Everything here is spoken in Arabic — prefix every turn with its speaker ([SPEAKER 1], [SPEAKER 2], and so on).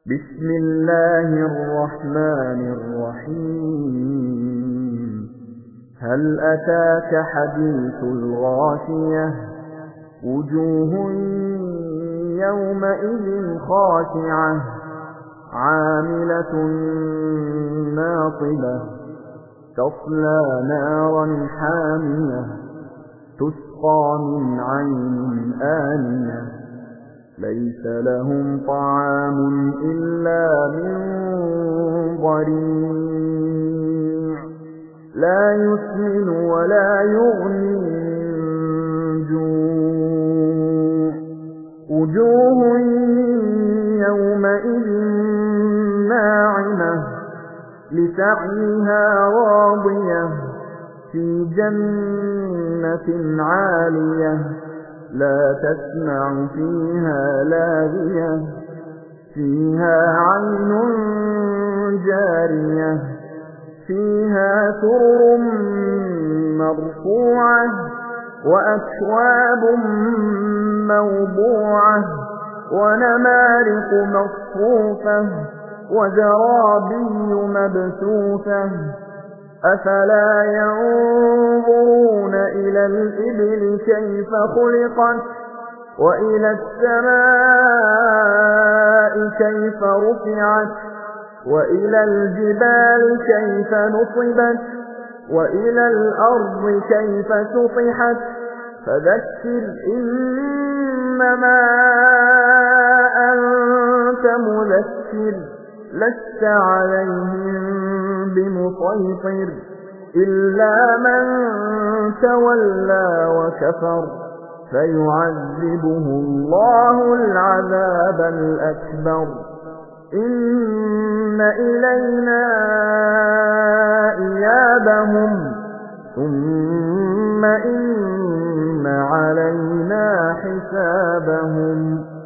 [SPEAKER 1] بسم الله الرحمن الرحيم هل أتاك حديث الغاشية وجوه يومئذ خاشعة عاملة ناصبة تصلى نارا حامية تسقى من عين آنية ليس لهم طعام إلا من ضريع لا يسمن ولا يغني من جوع وجوه يومئذ ناعمة لسعيها راضية في جنة عالية لا تسمع فيها لاغية فيها عين جارية فيها سرر مرفوعة وأكواب موضوعة ونمارق مصفوفة وزرابي مبثوثة أفلا ينظرون إلى الإبل كيف خلقت وإلى السماء كيف رفعت وإلى الجبال كيف نصبت وإلى الأرض كيف سطحت فذكر إنما أنت مذكر لست عليهم بمسيطر إلا من تولى وكفر فيعذبه الله العذاب الأكبر إن إلينا إيابهم ثم إن علينا حسابهم